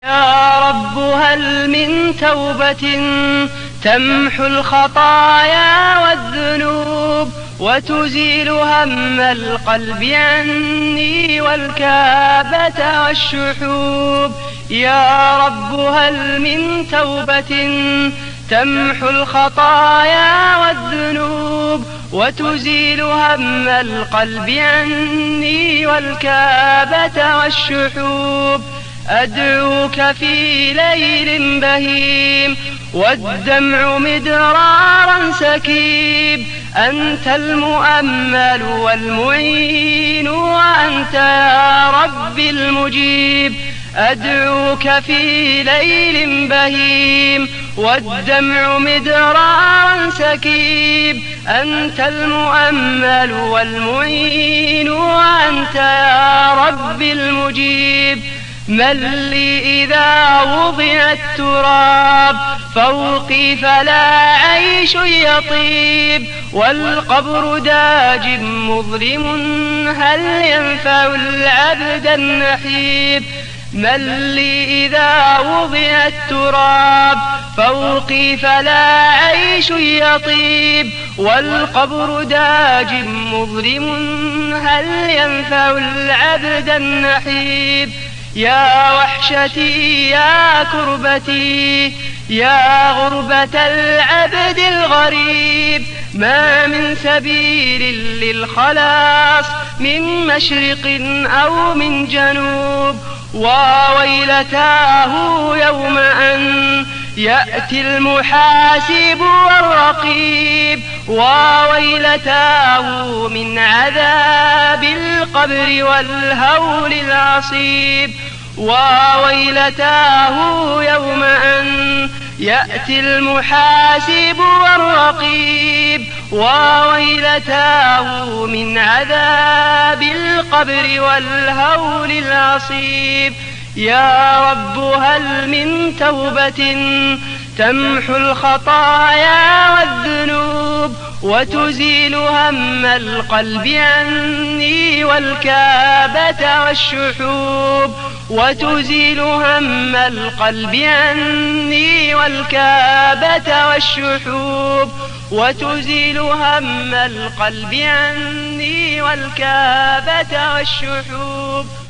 يا رب هل من توبة تمحو الخطايا والذنوب وتزيل هم القلب عني والكابة والشحوب. يا رب هل من توبة تمحو الخطايا والذنوب وتزيل هم القلب عني والكابة والشحوب. أدعوك في ليل بهيم والدمع مدرارا سكيب، أنت المؤمل والمعين وأنت يا رب المجيب. أدعوك في ليل بهيم والدمع مدرارا سكيب، أنت المؤمل والمعين وأنت يا رب المجيب. من لي إذا وضع التراب فوقي فلا عيش يطيب، والقبر داج مظلم هل ينفع العبد النحيب. من لي إذا وضع التراب فوقي فلا عيش يطيب، والقبر داج مظلم هل ينفع العبد النحيب. يا وحشتي يا كربتي يا غربة العبد الغريب، ما من سبيل للخلاص من مشرق أو من جنوب. وويلتاه يوم أن يأتي المحاسب والرقيب، وويلتاه من عذاب القبر والهول العصيب. وويلتاه يوم أن يأتي المحاسب والرقيب، وويلتاه من عذاب القبر والهول العصيب. يا رب هل من توبة تمحو الخطايا والذنوب وتزيل هم القلب عني والكابة والشحوب، وتزيل هم القلب عني والكابة والشحوب، وتزيل هم القلب عني والكابة والشحوب.